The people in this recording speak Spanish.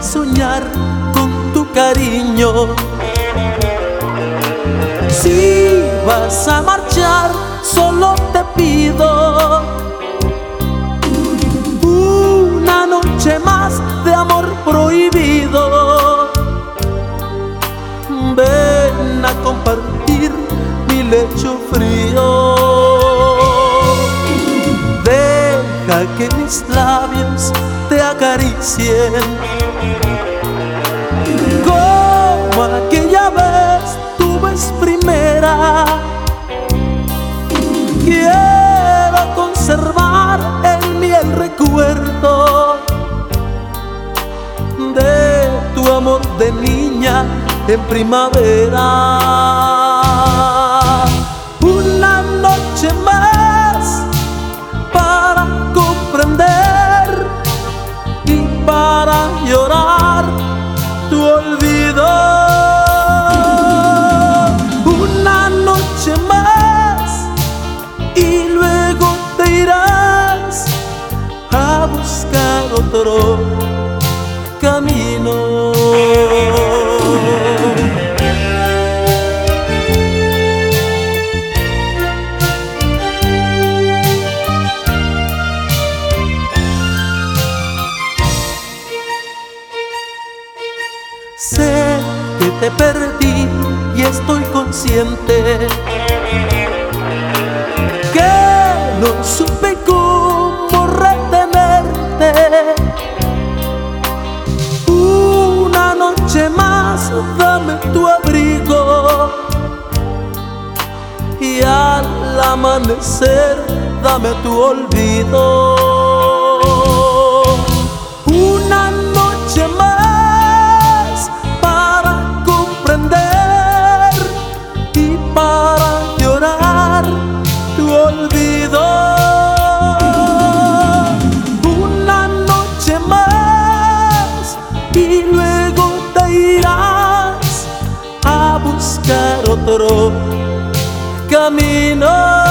soñar con tu cariño. Si vas a marchar, solo te pido una noche más de amor prohibido. Ven a compartir mi lecho frío. Deja que mis labios te acaricien como aquella vez tu vez primera. Quiero conservar en mí el recuerdo de tu amor de niña en primavera. Una noche más para comprender y para llorar tu olvido. Una noche más y luego te irás a buscar otro camino. Sé que te perdí y estoy consciente que no supe cómo retenerte. Una noche más dame tu abrigo y al amanecer dame tu olvido. Una noche más para comprender y para llorar tu olvido. Una noche más y luego te irás a buscar otro camino.